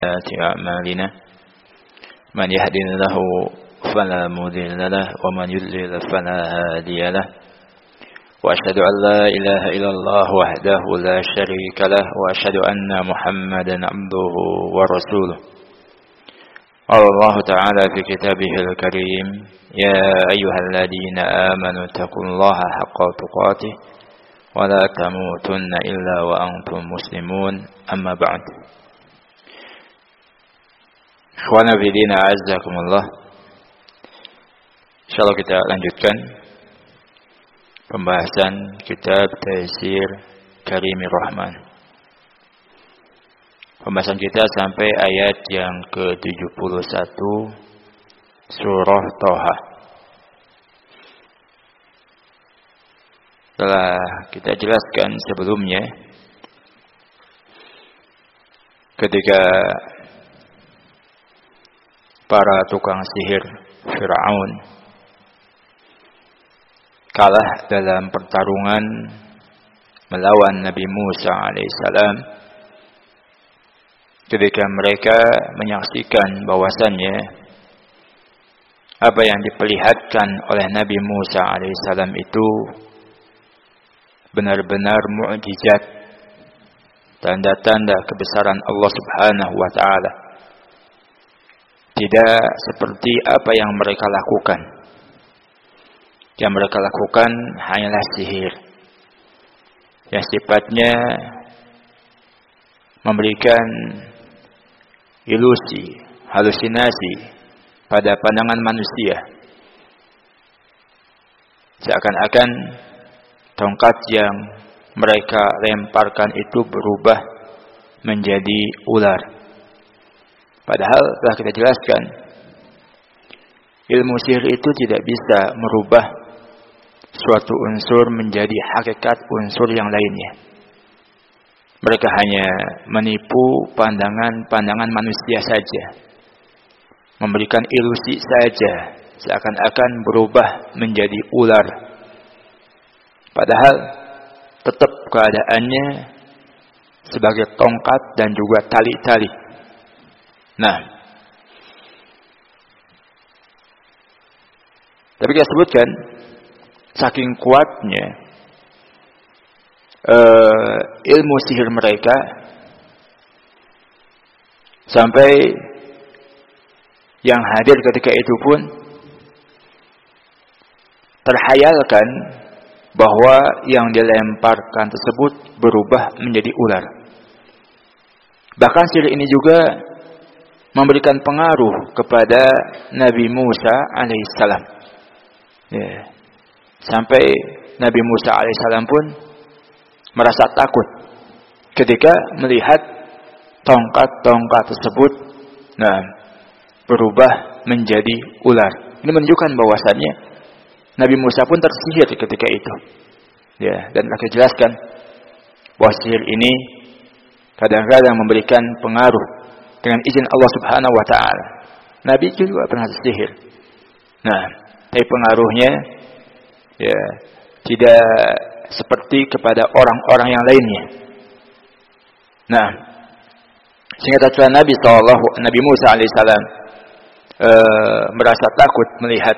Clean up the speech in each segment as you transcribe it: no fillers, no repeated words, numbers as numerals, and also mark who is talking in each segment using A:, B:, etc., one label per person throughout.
A: أعمالنا من يهد الله فلا مضل له ومن يضلل فلا هادي له وأشهد أن لا إله إلا الله وحده لا شريك له وأشهد أن محمدا عبده ورسوله قال الله تعالى في كتابه الكريم يا أيها الذين آمنوا اتقوا الله حق تقاته ولا تموتن إلا وأنتم مسلمون أما بعد Ikhwana fillah azzakumullah. Insyaallah kita lanjutkan pembahasan kitab Taisir Karimir Rahman. Pembahasan kita sampai ayat yang ke-71 surah Thaha. Telah kita jelaskan sebelumnya ketika para tukang sihir Fir'aun kalah dalam pertarungan melawan Nabi Musa alaihissalam, ketika mereka menyaksikan bahwasannya apa yang diperlihatkan oleh Nabi Musa alaihissalam itu benar-benar mukjizat, tanda-tanda kebesaran Allah Subhanahu wa taala. Tidak seperti apa yang mereka lakukan. Yang mereka lakukan hanyalah sihir yang sifatnya memberikan ilusi, halusinasi pada pandangan manusia. Seakan-akan tongkat yang mereka lemparkan itu berubah menjadi ular. Padahal telah kita jelaskan, ilmu sihir itu tidak bisa merubah suatu unsur menjadi hakikat unsur yang lainnya. Mereka hanya menipu pandangan-pandangan manusia saja, memberikan ilusi saja, seakan-akan berubah menjadi ular. Padahal tetap keadaannya sebagai tongkat dan juga tali-tali. Nah, tapi kita sebutkan saking kuatnya ilmu sihir mereka sampai yang hadir ketika itu pun terhayalkan bahwa yang dilemparkan tersebut berubah menjadi ular. Bahkan sihir ini juga memberikan pengaruh kepada Nabi Musa alaihissalam. Ya. Sampai Nabi Musa alaihissalam pun merasa takut ketika melihat tongkat-tongkat tersebut berubah menjadi ular. Ini menunjukkan bahwasannya Nabi Musa pun tersihir ketika itu. Ya, dan akan jelaskan bahwa sihir ini kadang-kadang memberikan pengaruh dengan izin Allah Subhanahu wa taala. Nabi juga pernah sihir. Nah, tapi pengaruhnya ya tidak seperti kepada orang-orang yang lainnya. Nah, sehingga tatkala Nabi Musa alaihissalam merasa takut melihat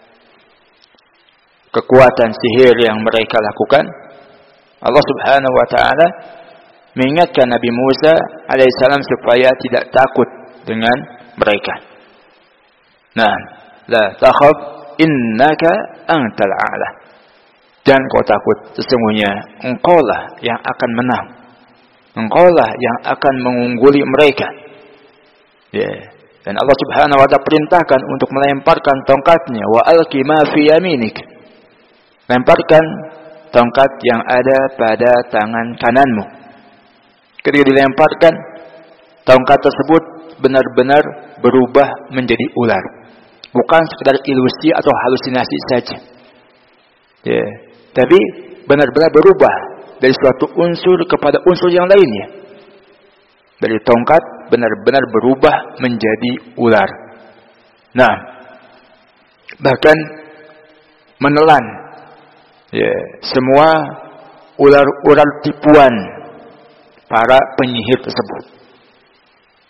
A: kekuatan sihir yang mereka lakukan, Allah Subhanahu wa taala mengingatkan Nabi Musa alaihissalam supaya tidak takut dengan mereka. Nah, la takhaf innaka antal a'la. Jangan kau takut, sesungguhnya engkaulah yang akan menang. Engkaulah yang akan mengungguli mereka. Ya. Dan Allah Subhanahu wa taala perintahkan untuk melemparkan tongkatnya, wa alqi ma fi yaminik. Lemparkan tongkat yang ada pada tangan kananmu. Ketika dilemparkan, tongkat tersebut benar-benar berubah menjadi ular. Bukan sekedar ilusi atau halusinasi saja. Ya, tapi benar-benar berubah dari suatu unsur kepada unsur yang lainnya. Dari tongkat benar-benar berubah menjadi ular. Nah, bahkan menelan ya, semua ular-ular tipuan para penyihir tersebut.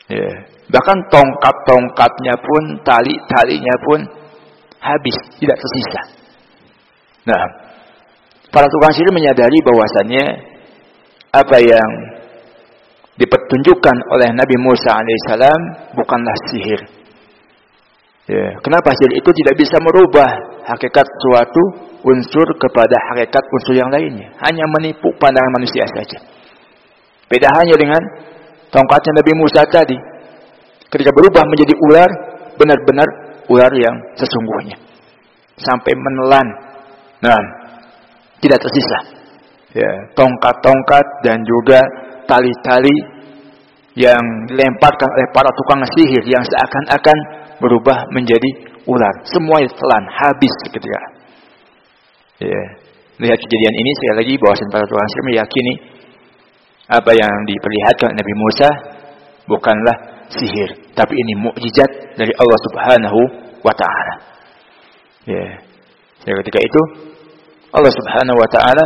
A: Ya. Bahkan tongkat-tongkatnya pun, tali-talinya pun habis, tidak tersisa. Nah, para tukang sihir menyadari bahwasannya apa yang dipertunjukkan oleh Nabi Musa alaihissalam bukanlah sihir. Ya. Kenapa sihir itu tidak bisa merubah hakikat suatu unsur kepada hakikat unsur yang lainnya? Hanya menipu pandangan manusia saja. Beda hanya dengan tongkatnya Nabi Musa tadi. Ketika berubah menjadi ular, benar-benar ular yang sesungguhnya. Sampai menelan. Nah, tidak tersisa. Ya, tongkat-tongkat dan juga tali-tali yang dilemparkan oleh para tukang sihir yang seakan-akan berubah menjadi ular. Semua ditelan, habis seketika. Ya. Lihat kejadian ini sekali lagi bahwasanya para tukang sihir meyakini apa yang diperlihatkan Nabi Musa bukanlah sihir, tapi ini mukjizat dari Allah Subhanahu wa taala. Ya. Ketika itu Allah Subhanahu wa taala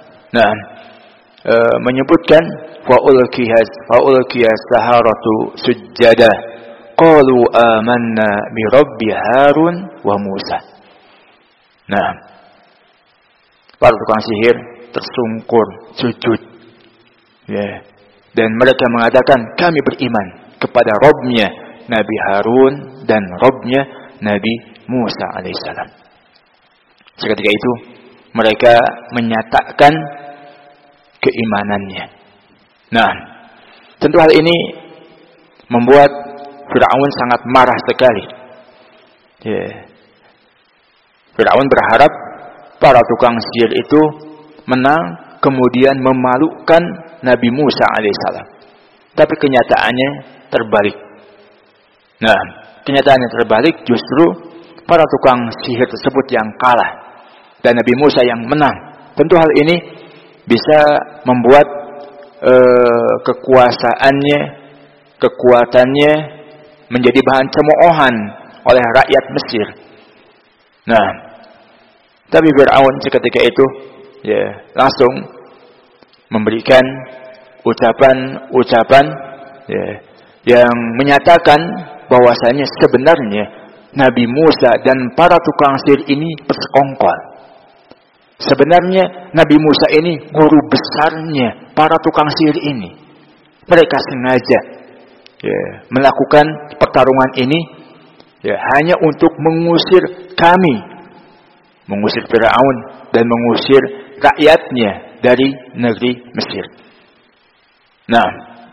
A: menyebutkan fa ulqiyas saharatu sujjada qalu amanna bi rabbi Harun wa Musa. Nah, para tukang sihir tersungkur sujud. Ya. Dan mereka mengatakan kami beriman kepada Rabb-nya Nabi Harun dan Rabb-nya Nabi Musa alaihissalam. Seketika itu mereka menyatakan keimanannya. Nah, tentu hal ini membuat Fir'aun sangat marah sekali. Ya. Fir'aun berharap para tukang sihir itu menang, kemudian memalukan Nabi Musa alaihissalam. Tapi kenyataannya terbalik. Nah, kenyataannya terbalik, justru para tukang sihir tersebut yang kalah dan Nabi Musa yang menang. Tentu hal ini bisa membuat kekuasaannya, kekuatannya menjadi bahan cemoohan oleh rakyat Mesir. Nah, tapi Fir'aun seketika itu ya langsung memberikan ucapan-ucapan ya, yang menyatakan bahwasanya sebenarnya Nabi Musa dan para tukang sihir ini bersekongkol. Sebenarnya Nabi Musa ini guru besarnya para tukang sihir ini. Mereka sengaja ya, melakukan pertarungan ini ya, hanya untuk mengusir kami, mengusir Fir'aun dan mengusir rakyatnya dari negeri Mesir. Nah,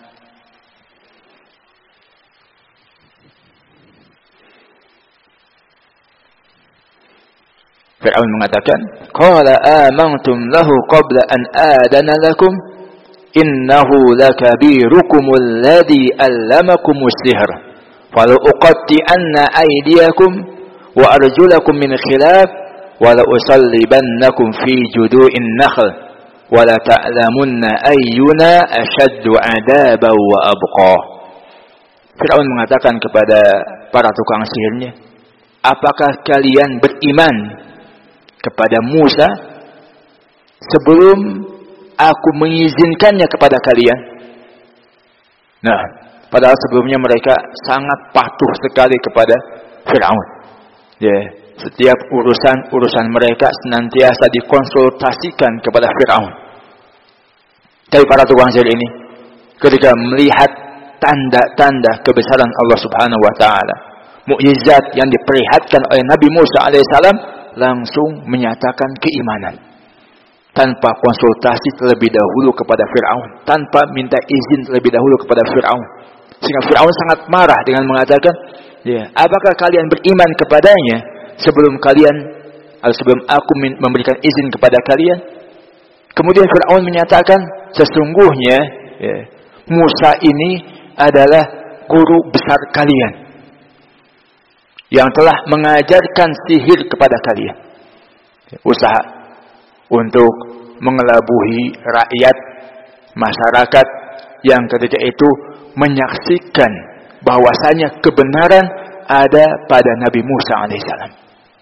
A: Fir'aun mengatakan, "Qala amantum lahu qabla an adana lakum innahu lakabirukumul ladzi 'allamakumus sihr falau uqatti'anna aydiyakum wa arjulakum min khilaf wa la usallibannakum fi judu'in nakhl wa la ta'lamunna ayyuna ashaddu 'adaban wa abqa." Fir'aun mengatakan kepada para tukang sihirnya, "Apakah kalian beriman kepada Musa sebelum aku mengizinkannya kepada kalian?" Nah, padahal sebelumnya mereka sangat patuh sekali kepada Fir'aun. Ya, setiap urusan mereka senantiasa dikonsultasikan kepada Fir'aun. Tapi para tukang sihir ini ketika melihat tanda-tanda kebesaran Allah Subhanahu wa taala, mukjizat yang diperlihatkan oleh Nabi Musa alaihissalam, langsung menyatakan keimanan tanpa konsultasi terlebih dahulu kepada Fir'aun, tanpa minta izin terlebih dahulu kepada Fir'aun. Sehingga Fir'aun sangat marah dengan mengatakan, ya, apakah kalian beriman kepadanya sebelum aku memberikan izin kepada kalian? Kemudian Fir'aun menyatakan, sesungguhnya ya, Musa ini adalah guru besar kalian yang telah mengajarkan sihir kepada kalian. Usaha untuk mengelabuhi rakyat, masyarakat yang ketika itu menyaksikan bahwasanya kebenaran ada pada Nabi Musa alaihissalam.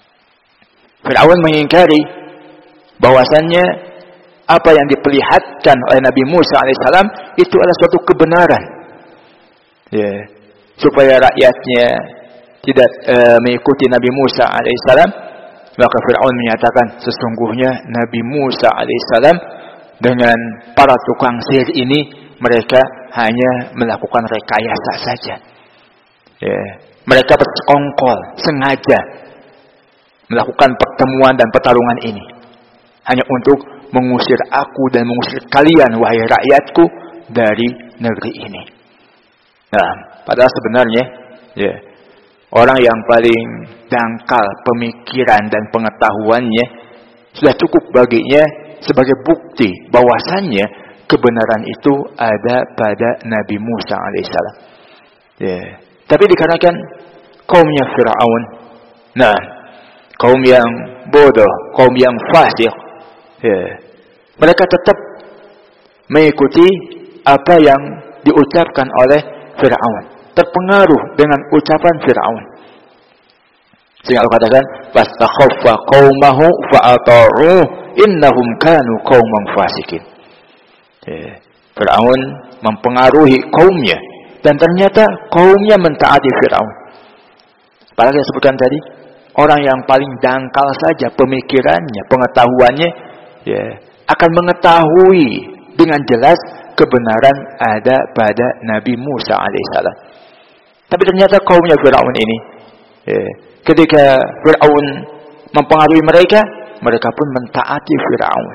A: Fir'aun mengingkari bahwasanya apa yang diperlihatkan oleh Nabi Musa alaihissalam itu adalah suatu kebenaran. Ya, supaya rakyatnya tidak mengikuti Nabi Musa alaihissalam, maka Fir'aun menyatakan sesungguhnya Nabi Musa alaihissalam dengan para tukang sihir ini mereka hanya melakukan rekayasa saja. Mereka bersekongkol sengaja melakukan pertemuan dan pertarungan ini hanya untuk mengusir aku dan mengusir kalian wahai rakyatku dari negeri ini. Nah, padahal sebenarnya orang yang paling dangkal pemikiran dan pengetahuannya sudah cukup baginya sebagai bukti bahwasannya kebenaran itu ada pada Nabi Musa alaihissalam. Tapi dikarenakan kaumnya Fir'aun, kaum yang bodoh, kaum yang fasik, mereka tetap mengikuti apa yang diucapkan oleh Fir'aun, terpengaruh dengan ucapan Fir'aun. Sehingga Allah katakan, "Fastakhaffa qaumahu fa'ata'u innahum kanu qauman fasikin." Fir'aun mempengaruhi kaumnya dan ternyata kaumnya mentaati Fir'aun. Apalagi yang sebutkan tadi, orang yang paling dangkal saja pemikirannya, pengetahuannya, akan mengetahui dengan jelas kebenaran ada pada Nabi Musa alaihissalam. Tapi ternyata kaumnya Fir'aun ini, ketika Fir'aun mempengaruhi mereka, mereka pun mentaati Fir'aun.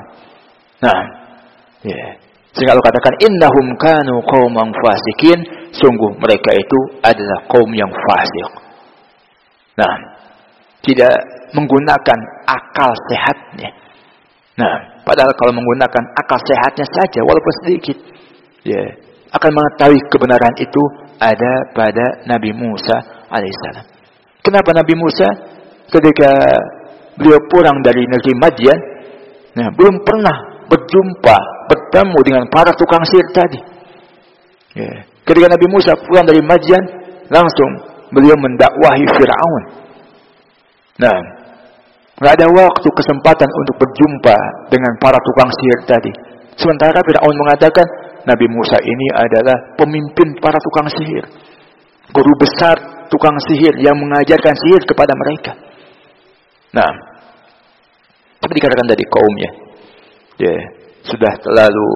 A: Sehingga Allah katakan, innahum kanu qauman fasikin, sungguh mereka itu adalah kaum yang fasik. Tidak menggunakan akal sehatnya. Padahal kalau menggunakan akal sehatnya saja, walaupun sedikit, akan mengetahui kebenaran itu ada pada Nabi Musa alaihissalam. Kenapa Nabi Musa ketika beliau pulang dari negeri Madian, belum pernah bertemu dengan para tukang sihir tadi. Ketika Nabi Musa pulang dari Madian, langsung beliau mendakwahi Fir'aun. Nggak ada waktu kesempatan untuk berjumpa dengan para tukang sihir tadi. Sementara Fir'aun mengatakan Nabi Musa ini adalah pemimpin para tukang sihir, guru besar tukang sihir yang mengajarkan sihir kepada mereka. Tapi dikatakan dari kaumnya, sudah terlalu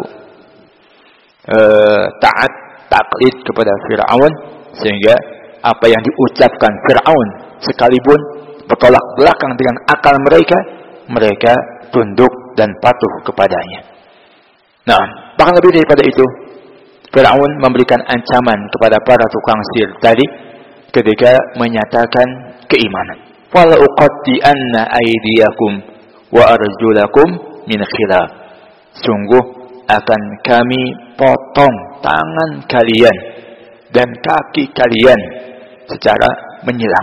A: taat taklid kepada Fir'aun, sehingga apa yang diucapkan Fir'aun sekalipun bertolak belakang dengan akal mereka, mereka tunduk dan patuh kepadanya. Bahkan lebih daripada itu, Fir'aun memberikan ancaman kepada para tukang sihir tadi ketika menyatakan keimanan. Wala uqatti'anna aydiyakum wa arjulakum min khilaf. Sungguh akan kami potong tangan kalian dan kaki kalian secara menyilang.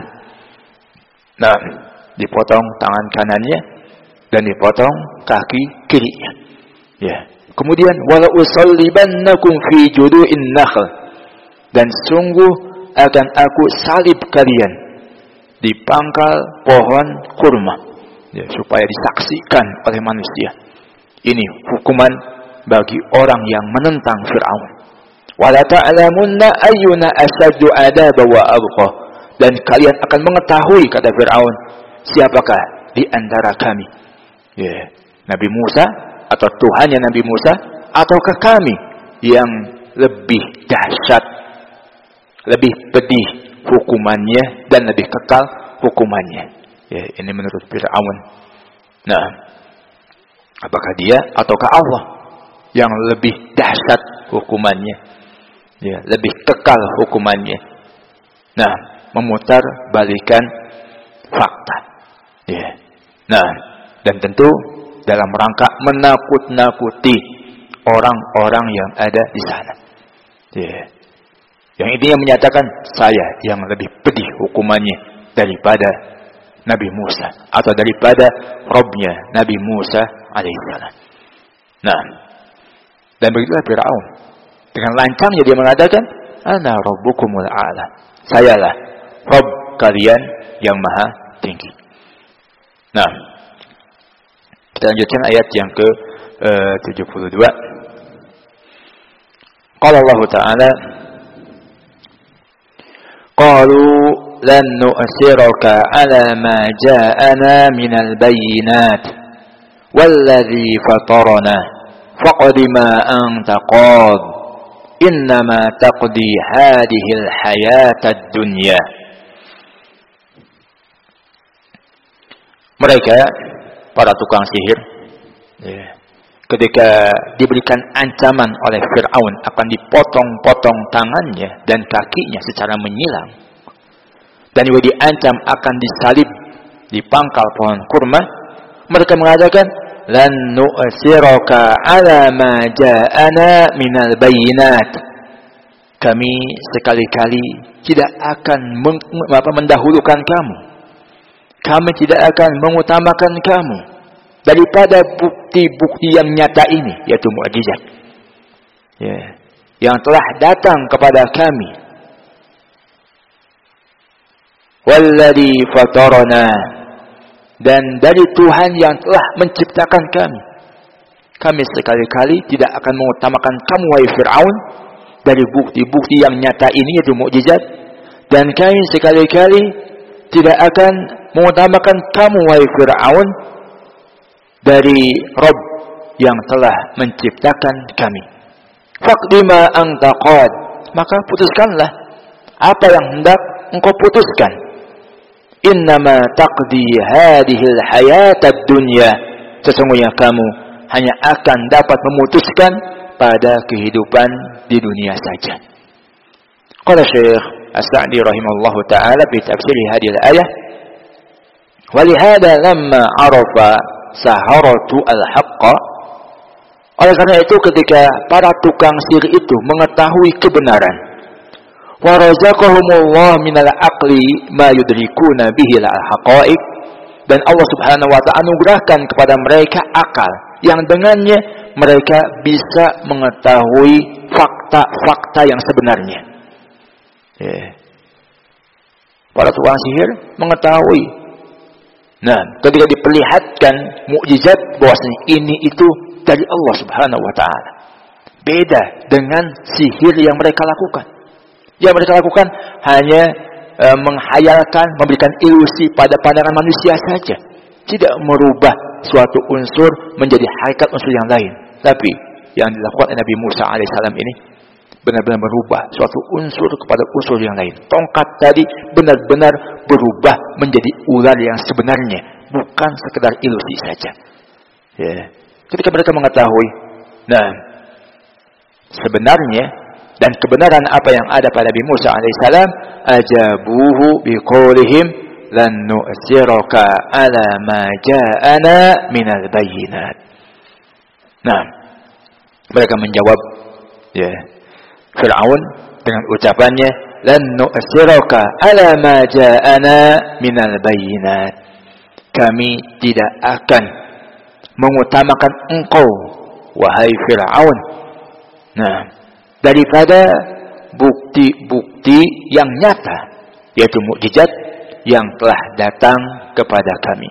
A: Dipotong tangan kanannya dan dipotong kaki kirinya. Kemudian wala usallibannakum fi judu'in nakhl, dan sungguh akan aku salib kalian di pangkal pohon kurma, supaya disaksikan oleh manusia. Ini hukuman bagi orang yang menentang Fir'aun. Wala ta'lamunna ayyuna asyaddu adaba wa abqa, dan kalian akan mengetahui, kata Fir'aun, siapakah di antara kami, Nabi Musa atau Tuhannya Nabi Musa, ataukah kami yang lebih dahsyat, lebih pedih hukumannya dan lebih kekal hukumannya. Ini menurut Fir'aun. Apakah dia ataukah Allah yang lebih dahsyat hukumannya, lebih kekal hukumannya? Memutar balikan fakta. Dan tentu dalam rangka menakut-nakuti orang-orang yang ada di sana. Yang intinya menyatakan saya yang lebih pedih hukumannya daripada Nabi Musa atau daripada Robnya Nabi Musa alaihissalam. Dan begitulah Fir'aun. Dengan lancangnya dia mengatakan, Ana Rabbukumul A'la. Sayalah Rabb kalian yang maha tinggi. Kita lanjutkan ayat yang ke-72. Qala Allah Ta'ala, qalu lan nu'siraka 'ala ma ja'ana minal bayyinat walladzi fatarana faqad ma anta qad innama taqdi hadhihi al-hayatad dunya. Mereka para tukang sihir ketika diberikan ancaman oleh Fir'aun akan dipotong-potong tangannya dan kakinya secara menyilang, dan juga diancam akan disalib di pangkal pohon kurma, mereka mengatakan lan nu'siraka 'ala ma ja'ana minal bayyinat. Kami sekali-kali tidak akan mendahulukan kamu. Kami tidak akan mengutamakan kamu daripada bukti-bukti yang nyata ini, yaitu mukjizat yang telah datang kepada kami. Walladzi fatarana, dan dari Tuhan yang telah menciptakan kami. Kami sekali-kali tidak akan mengutamakan kamu, wahai Fir'aun, dari bukti-bukti yang nyata ini, yaitu mukjizat, dan kami sekali-kali tidak akan mengutamakan kamu, wahai Fir'aun, dari Rabb yang telah menciptakan kami. Faqdi ma anta qad, maka putuskanlah apa yang hendak engkau putuskan. Innama taqdi hadhil hayatad dunya, sesungguhnya kamu hanya akan dapat memutuskan pada kehidupan di dunia saja. Qala Syekh As-Sa'di rahimahullahu ta'ala fi tafsir hadhihi al-ayah, wa lihada lamma arafa saharatu al-haqqa, oleh karena itu ketika para tukang sihir itu mengetahui kebenaran, wa razaqahumullah minal aqli ma yudrikuna bihi al-haqa'iq, dan Allah Subhanahu wa ta'ala anugerahkan kepada mereka akal yang dengannya mereka bisa mengetahui fakta-fakta yang sebenarnya. Para tukang sihir mengetahui. Nah, ketika diperlihatkan mukjizat bahwasanya ini itu dari Allah Subhanahu wa ta'ala, beda dengan sihir yang mereka lakukan. Yang mereka lakukan hanya menghayalkan, memberikan ilusi pada pandangan manusia saja, tidak merubah suatu unsur menjadi hakikat unsur yang lain. Tapi yang dilakukan oleh Nabi Musa alaihissalam ini benar-benar merubah suatu unsur kepada unsur yang lain. Tongkat tadi benar-benar berubah menjadi ular yang sebenarnya, bukan sekedar ilusi saja. Ketika mereka mengetahui, nah, sebenarnya dan kebenaran apa yang ada pada Nabi Musa alaihissalam, ajabuhu biqaulihim lan nu'siraka 'ala ma ja'ana minal bayyinat. Nah, mereka menjawab Fir'aun dengan ucapannya lan nu'siraka 'ala ma ja'ana minal bayyinat. Kami tidak akan mengutamakan engkau, wahai Fir'aun, nah, daripada bukti-bukti yang nyata, yaitu mukjizat yang telah datang kepada kami.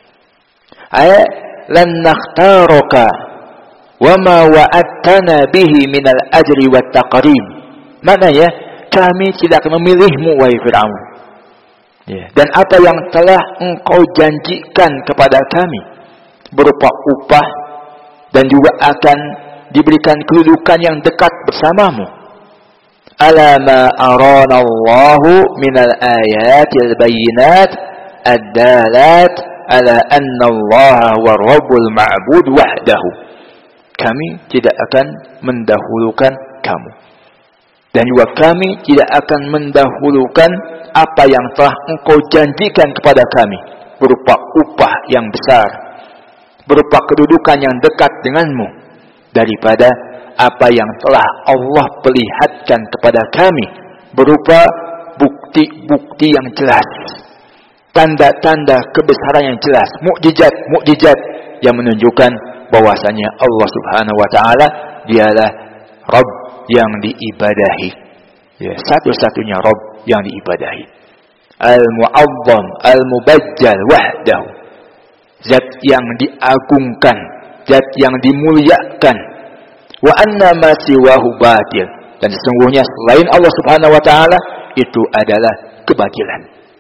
A: Ay lan nakhtaraka wa ma wa'adtana bihi minal ajri wat taqrim. Maknanya kami tidak akan memilihmu, wahai Fir'aun, dan apa yang telah engkau janjikan kepada kami berupa upah dan juga akan diberikan kedudukan yang dekat bersamamu. Ala ma arana Allahu minal ayatil bayyinat ad-dalat ala anna Allah huwa rabbul ma'bud wahdahu. Kami tidak akan mendahulukan kamu, dan juga kami tidak akan mendahulukan apa yang telah engkau janjikan kepada kami berupa upah yang besar, berupa kedudukan yang dekat denganmu, daripada apa yang telah Allah perlihatkan kepada kami berupa bukti-bukti yang jelas, tanda-tanda kebesaran yang jelas, mukjizat yang menunjukkan bahwasanya Allah Subhanahu wa ta'ala dialah Rabb yang diibadahi, satu-satunya Rabb yang diibadahi, al-mu'azzam al-mubajjal wahdahu, zat yang diagungkan, zat yang dimuliakan. Wa anna ma siwahu batil, dan sesungguhnya selain Allah Subhanahu wa ta'ala itu adalah kebatilan.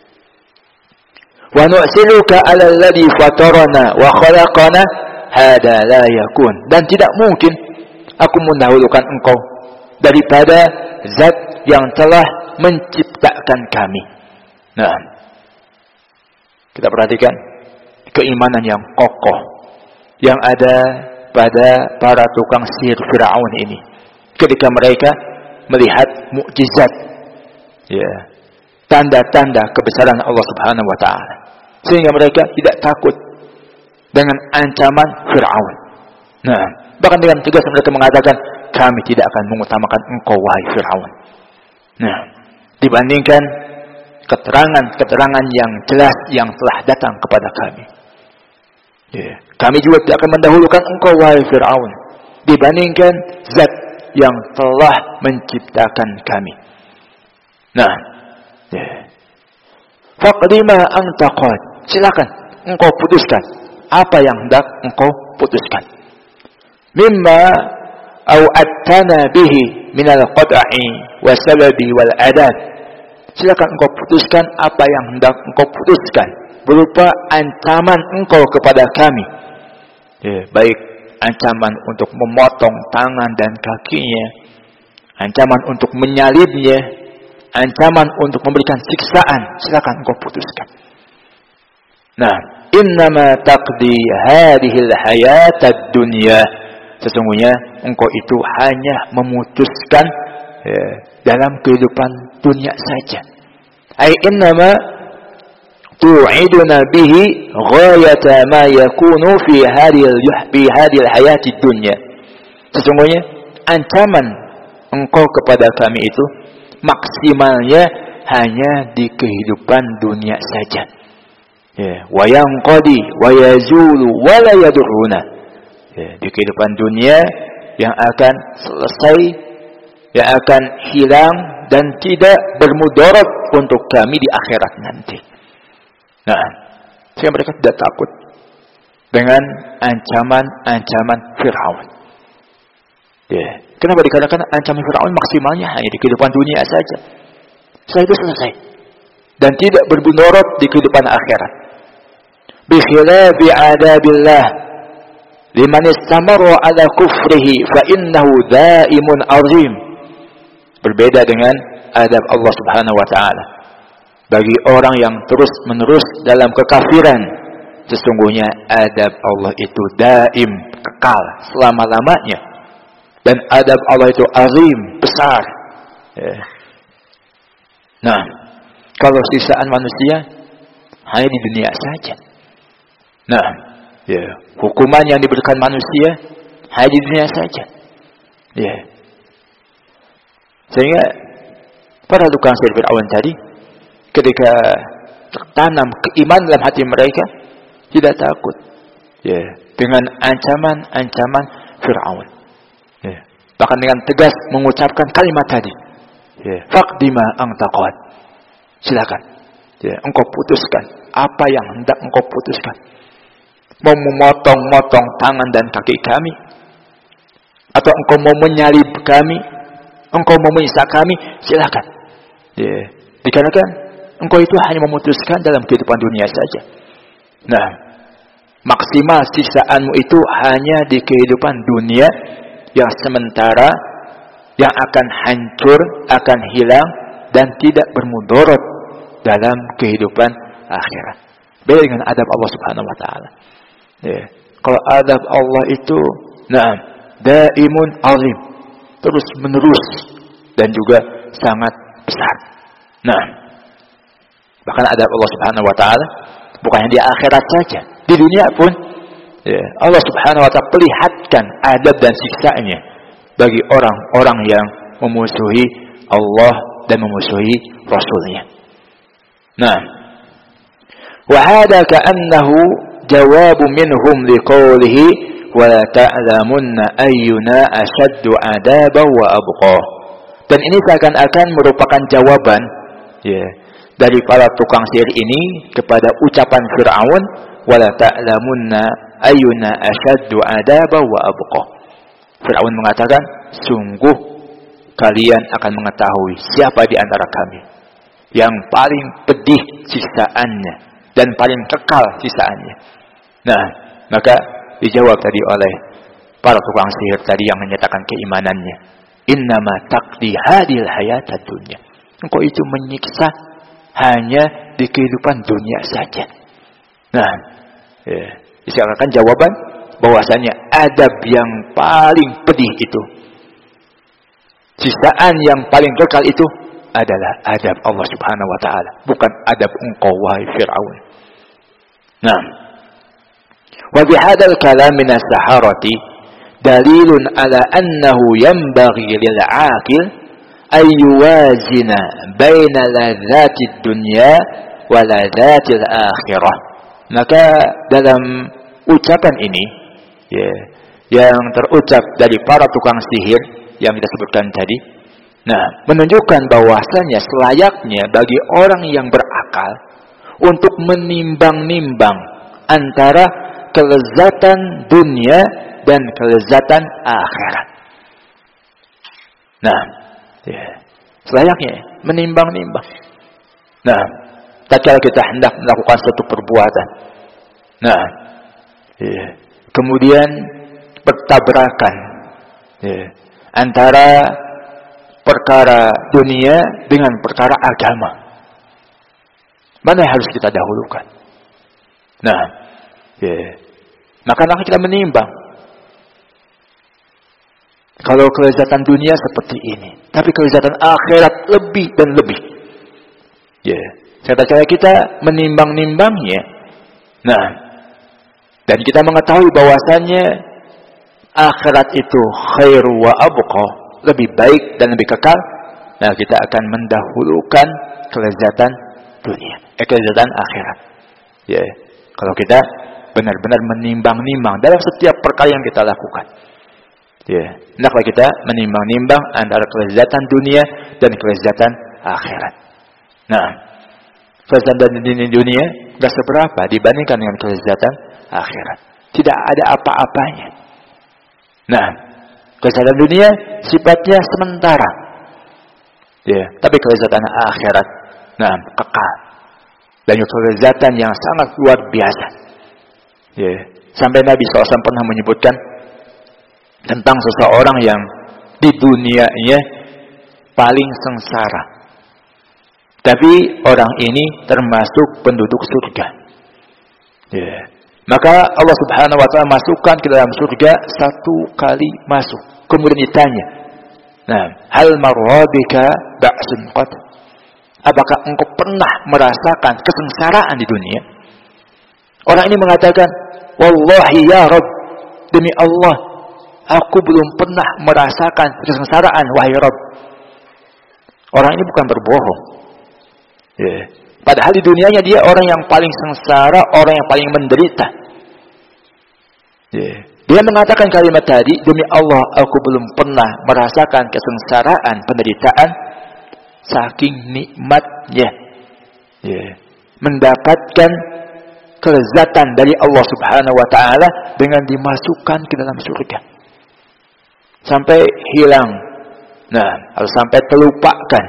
A: Wa nu'siluka 'ala alladhi fatarana wa khalaqana hada la yakun. Dan tidak mungkin aku mendahulukan engkau daripada zat yang telah menciptakan kami. Nah, kita perhatikan keimanan yang kokoh yang ada pada para tukang sihir Firaun ini ketika mereka melihat mukjizat, ya, tanda-tanda kebesaran Allah Subhanahu wa taala, sehingga mereka tidak takut dengan ancaman Firaun. Nah, bahkan dengan tegas mereka mengatakan, kami tidak akan mengutamakan engkau wahai Firaun. Nah, dibandingkan keterangan-keterangan yang jelas yang telah datang kepada kami, ya, kami juga tidak akan mendahulukan engkau wahai Firaun dibandingkan zat yang telah menciptakan kami. Nah, ya, faqdi ma anta qad, silakan engkau putuskan apa yang hendak engkau putuskan. Mimma au'attana bihi minal qat'i wa sababi wal adab. Silakan engkau putuskan apa yang hendak engkau putuskan berupa ancaman engkau kepada kami, ya, baik ancaman untuk memotong tangan dan kakinya, ancaman untuk menyalibnya, ancaman untuk memberikan siksaan. Silakan engkau putuskan. Nah, innama taqdi hadhil hayatad dunya, sesungguhnya engkau itu hanya memutuskan, ya, dalam kehidupan dunia saja. Ai innama tu'iduna bihi ghayata ma yakunu fi hadhil hayatid dunya. Sesungguhnya ancaman engkau kepada kami itu maksimalnya hanya di kehidupan dunia saja. Ya, wa yanqadi wa yazulu wa la yaduruna. Ya, di kehidupan dunia yang akan selesai, yang akan hilang dan tidak bermudarat untuk kami di akhirat nanti. Nah, sehingga mereka tidak takut dengan ancaman-ancaman Firaun. Ya, kenapa dikatakan ancaman Firaun maksimalnya hanya di kehidupan dunia saja? Setelah itu selesai dan tidak bermudarat di kehidupan akhirat. Bi khilafi adabillah liman istamara ala kufrihi fa innahu daimun azim. Berbeda dengan adab Allah Subhanahu wa taala. Bagi orang yang terus-menerus dalam kekafiran, sesungguhnya adab Allah itu daim, kekal selama-lamanya. Dan adab Allah itu azim, besar. Nah, kalau sisaan manusia hanya di dunia saja. Nah, ya, hukuman yang diberikan manusia hanya di dunia saja. Ya. Sehingga para tukang sihir Fir'aun tadi, ketika tertanam keimanan dalam hati mereka, tidak takut, ya, dengan ancaman-ancaman Fir'aun. Ya. Bahkan dengan tegas mengucapkan kalimat tadi, ya, faqdi ma anta qad. Silakan, ya, engkau putuskan apa yang hendak engkau putuskan. Mau memotong-motong tangan dan kaki kami, atau engkau mau menyalib kami, engkau mau menyiksa kami, silakan. Ya, dikarenakan engkau itu hanya memutuskan dalam kehidupan dunia saja. Nah, maksimal siksaanmu itu hanya di kehidupan dunia yang sementara, yang akan hancur, akan hilang dan tidak bermudarat dalam kehidupan akhirat. Beda dengan adab Allah Subhanahu wa taala. Ya, kalau adab Allah itu, nah, daimun azim, terus menerus dan juga sangat besar. Nah, bahkan adab Allah Subhanahu wa taala bukan hanya di akhirat saja, di dunia pun, ya, Allah Subhanahu wa taala perlihatkan adab dan siksaannya bagi orang-orang yang memusuhi Allah dan memusuhi Rasulnya. Nah, wa hadza ka'annahu jawabu minhum liqaulihi wa la ta'lamunna ayyuna ashaddu 'adaban wa abqa. Dan ini seakan-akan merupakan jawaban, ya, dari para tukang sihir ini kepada ucapan Fir'aun, wa la ta'lamunna ayyuna ashaddu 'adaban wa abqa. Fir'aun mengatakan, sungguh kalian akan mengetahui siapa di antara kami yang paling pedih siksaannya dan paling kekal siksaannya. Nah, maka dijawab tadi oleh para tukang sihir tadi yang menyatakan keimanannya. Innama taqdi hadil hayatad dunya. Engkau itu menyiksa hanya di kehidupan dunia saja. Nah, disilakan jawaban bahwasanya adab yang paling pedih itu, siksaan yang paling kekal itu adalah adab Allah Subhanahu wa taala, bukan adab engkau wahai Firaun. Nah, wa bi hadzal kalam min as-saharati dalilun ala annahu yanbaghi lil 'aqil ay yuwazina baina ladzati dunya wa ladzati al-akhirah. Maka dalam ucapan ini yang terucap dari para tukang sihir yang kita sebutkan tadi, nah, menunjukkan bahwasanya selayaknya bagi orang yang berakal untuk menimbang-nimbang antara kelezatan dunia dan kelezatan akhirat. Nah, selayaknya menimbang-nimbang. Nah, tatkala kita hendak melakukan suatu perbuatan, nah, kemudian bertabrakan antara perkara dunia dengan perkara agama, mana yang harus kita dahulukan? Nah, maka kita menimbang. Kalau kelezatan dunia seperti ini, tapi kelezatan akhirat lebih dan lebih. Cara kita menimbang-nimbangnya. Nah, dan kita mengetahui bahwasannya akhirat itu khairu wa abqa, lebih baik dan lebih kekal. Nah, kita akan mendahulukan kelezatan dunia, kelezatan akhirat. Kalau kita benar-benar menimbang-nimbang dalam setiap perkara yang kita lakukan. Hendaklah kita menimbang-nimbang antara kelezatan dunia dan kelezatan akhirat. Nah, kelezatan dunia tidak seberapa dibandingkan dengan kelezatan akhirat. Tidak ada apa-apanya. Nah, kelezatan dunia sifatnya sementara. Tapi kelezatan akhirat, nah, kekal. Dan itu kelezatan yang sangat luar biasa. Sampai Nabi SAW pernah menyebutkan tentang seseorang yang di dunianya paling sengsara, tapi orang ini termasuk penduduk surga. Maka Allah Subhanahu wa taala masukkan ke dalam surga satu kali masuk. Kemudian ditanya, nah, hal marwabika ba'sun qad? Apakah engkau pernah merasakan kesengsaraan di dunia? Orang ini mengatakan, wallahi ya Rabb, demi Allah, aku belum pernah merasakan kesengsaraan, wahai Rabb. Orang ini bukan berbohong. Padahal di dunianya dia orang yang paling sengsara, orang yang paling menderita. Dia mengatakan kalimat tadi, demi Allah, aku belum pernah merasakan kesengsaraan, penderitaan, saking nikmatnya mendapatkan kelezatan dari Allah Subhanahu wa taala dengan dimasukkan ke dalam surga. Sampai hilang. Nah, harus sampai terlupakan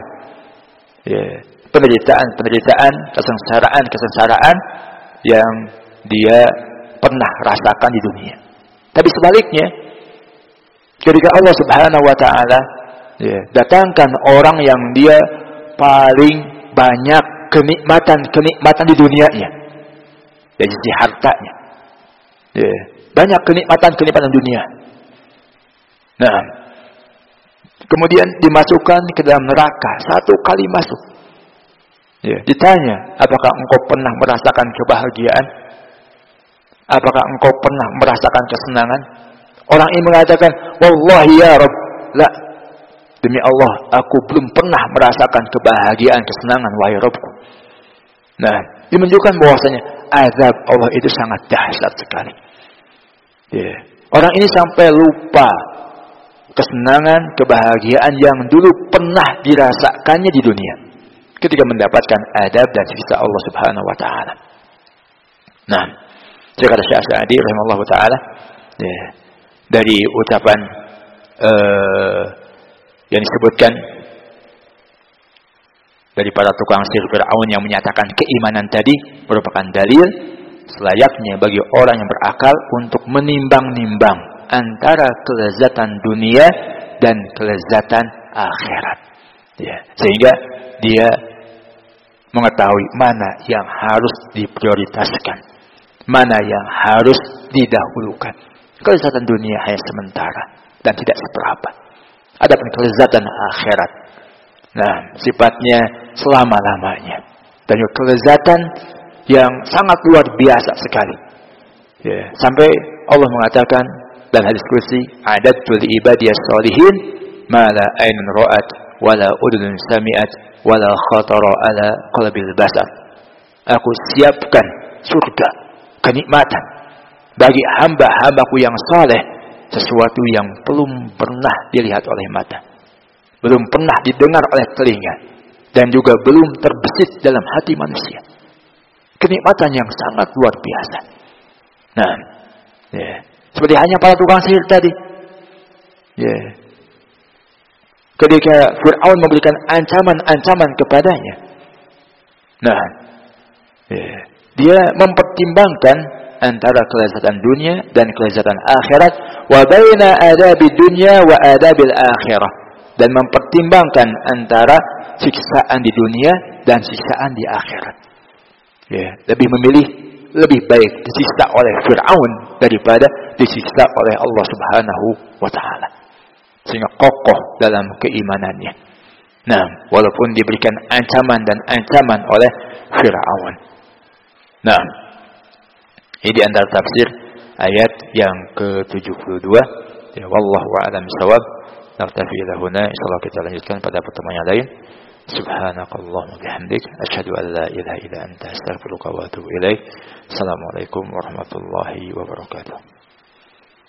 A: penderitaan, kesengsaraan yang dia pernah rasakan di dunia. Tapi sebaliknya, ketika Allah Subhanahu wa taala datangkan orang yang dia paling banyak kenikmatan di dunianya, dari sisi hartanya, banyak kenikmatan dunia. Nah, kemudian dimasukkan ke dalam neraka satu kali masuk. Ditanya, apakah engkau pernah merasakan kebahagiaan? Apakah engkau pernah merasakan kesenangan? Orang ini mengatakan, wallahi ya Rabb, la, demi Allah, aku belum pernah merasakan kebahagiaan, kesenangan, wahai Rabbku. Nah, ini menunjukkan bahwasanya azab Allah itu sangat dahsyat sekali. Orang ini sampai lupa kesenangan, kebahagiaan yang dulu pernah dirasakannya di dunia ketika mendapatkan adab dan siksa Allah Subhanahu wa taala. Nah, saya kata Syekh Sa'di rahimahullah taala, dari ucapan yang disebutkan dari para tukang sihir Fir'aun yang menyatakan keimanan tadi merupakan dalil selayaknya bagi orang yang berakal untuk menimbang-nimbang antara kelezatan dunia dan kelezatan akhirat. Ya, sehingga dia mengetahui mana yang harus diprioritaskan, mana yang harus didahulukan. Kelezatan dunia hanya sementara dan tidak seberapa. Adapun kelezatan akhirat, nah, sifatnya selama-lamanya. Dan juga kelezatan yang sangat luar biasa sekali. Ya, sampai Allah mengatakan dalam hadis qudsi, "A'adtu li ibadiyas shalihin ma la aynun ra'at wa la udhun sami'at wa la khatara ala qalbil basar." Aku siapkan surga, kenikmatan bagi hamba-hambaku yang saleh, sesuatu yang belum pernah dilihat oleh mata, belum pernah didengar oleh telinga, dan juga belum terbesit dalam hati manusia. Kenikmatan yang sangat luar biasa. Nah, ya, seperti hanya para tukang sihir tadi. Ya. Ketika Fir'aun memberikan ancaman-ancaman kepadanya. Nah, ya, dia mempertimbangkan antara kelezatan dunia dan kelezatan akhirat, wa baina adabid dunya wa adabil akhirah, dan mempertimbangkan antara siksaan di dunia dan siksaan di akhirat. Ya, lebih baik disiksa oleh Fir'aun daripada disiksa oleh Allah Subhanahu wa taala. Sehingga kokoh dalam keimanannya. Nah, walaupun diberikan ancaman dan ancaman oleh Fir'aun. Nah, ini di antara tafsir ayat yang ke-72. Ya, wallahu a'lam bissawab. Naktafi ila huna, insyaallah kita lanjutkan pada pertemuan yang lain. Subhanakallahumma bihamdik, asyhadu an la ilaha illa anta, astaghfiruka wa atubu ilaik. Assalamualaikum warahmatullahi wabarakatuh.